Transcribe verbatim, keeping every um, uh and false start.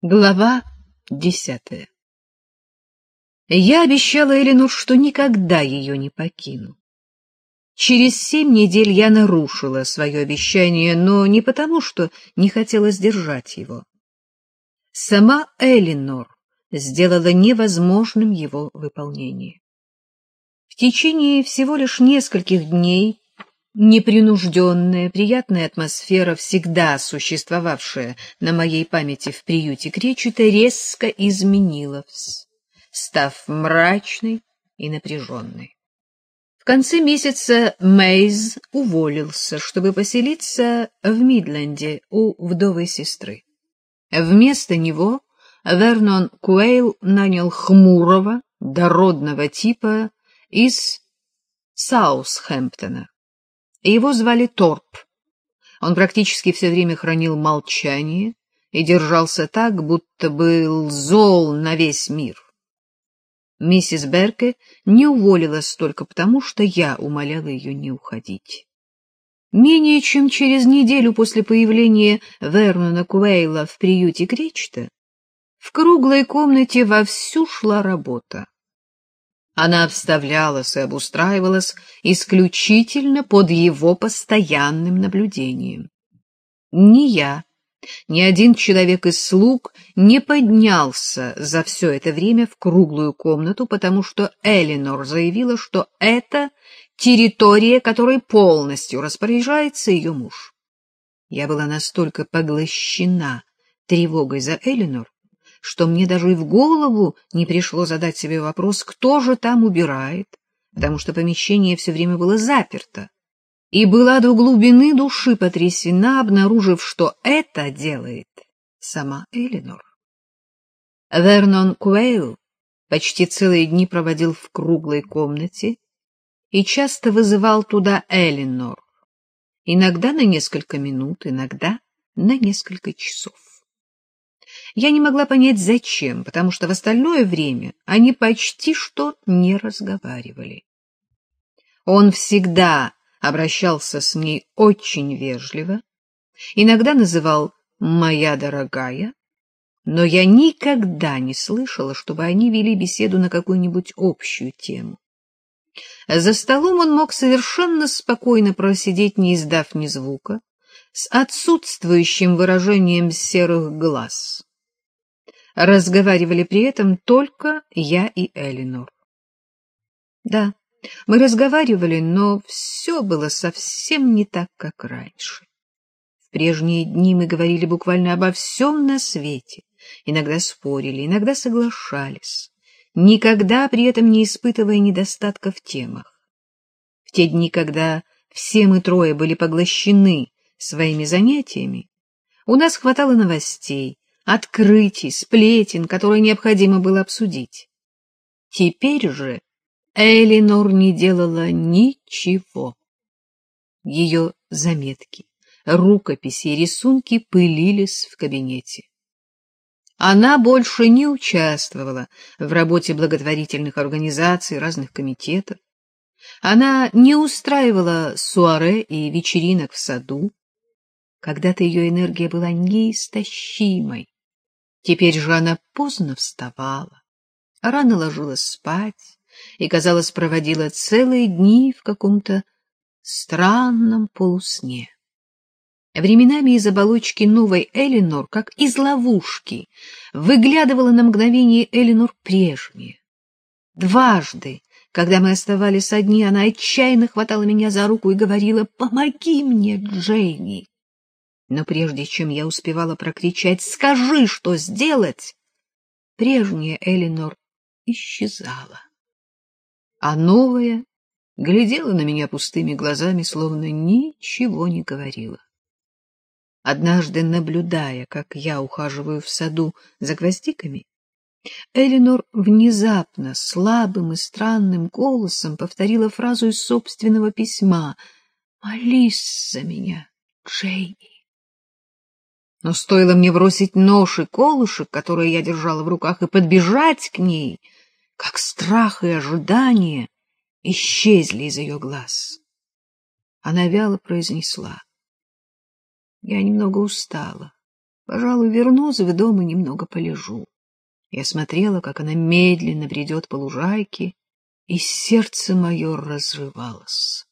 Глава десятая. Я обещала Эленор, что никогда ее не покину. Через семь недель я нарушила свое обещание, но не потому, что не хотела сдержать его. Сама Эленор сделала невозможным его выполнение. В течение всего лишь нескольких дней непринужденная, приятная атмосфера, всегда существовавшая на моей памяти в приюте Кречета, резко изменилась, став мрачной и напряженной. В конце месяца Мейз уволился, чтобы поселиться в Мидленде у вдовой сестры. Вместо него Вернон Куэйл нанял хмурого, дородного типа из Саутгемптона. Его звали Торп. Он практически все время хранил молчание и держался так, будто был зол на весь мир. Миссис Берке не уволилась только потому, что я умоляла ее не уходить. Менее чем через неделю после появления Вернона Куэйла в приюте Кречета в круглой комнате вовсю шла работа. Она обставлялась и обустраивалась исключительно под его постоянным наблюдением. Ни я, ни один человек из слуг не поднялся за все это время в круглую комнату, потому что Эленор заявила, что это территория, которой полностью распоряжается ее муж. Я была настолько поглощена тревогой за Эленор, что мне даже и в голову не пришло задать себе вопрос, кто же там убирает, потому что помещение все время было заперто, и была до глубины души потрясена, обнаружив, что это делает сама Эленор. Вернон Куэйл почти целые дни проводил в круглой комнате и часто вызывал туда Эленор, иногда на несколько минут, иногда на несколько часов. Я не могла понять, зачем, потому что в остальное время они почти что не разговаривали. Он всегда обращался с ней очень вежливо, иногда называл «моя дорогая», но я никогда не слышала, чтобы они вели беседу на какую-нибудь общую тему. За столом он мог совершенно спокойно просидеть, не издав ни звука, с отсутствующим выражением серых глаз. Разговаривали при этом только я и Эленор. Да, мы разговаривали, но все было совсем не так, как раньше. В прежние дни мы говорили буквально обо всем на свете, иногда спорили, иногда соглашались, никогда при этом не испытывая недостатка в темах. В те дни, когда все мы трое были поглощены своими занятиями, у нас хватало новостей, открытий, сплетен, которые необходимо было обсудить. Теперь же Эленор не делала ничего. Ее заметки, рукописи и рисунки пылились в кабинете. Она больше не участвовала в работе благотворительных организаций, разных комитетов. Она не устраивала суаре и вечеринок в саду. Когда-то ее энергия была неистощимой. Теперь же она поздно вставала, рано ложилась спать и, казалось, проводила целые дни в каком-то странном полусне. Временами из оболочки новой Эленор, как из ловушки, выглядывала на мгновение Эленор прежняя. Дважды, когда мы оставались одни, она отчаянно хватала меня за руку и говорила: «Помоги мне, Джейни!» Но прежде чем я успевала прокричать «Скажи, что сделать!», прежняя Эленор исчезала, а новая глядела на меня пустыми глазами, словно ничего не говорила. Однажды, наблюдая, как я ухаживаю в саду за гвоздиками, Эленор внезапно слабым и странным голосом повторила фразу из собственного письма: «Молись за меня, Джейни». Но стоило мне бросить нож и колышек, которые я держала в руках, и подбежать к ней, как страх и ожидание исчезли из ее глаз. Она вяло произнесла: «Я немного устала. Пожалуй, вернусь в дом и немного полежу. Я смотрела, как она медленно бредет по лужайке, и сердце мое разрывалось.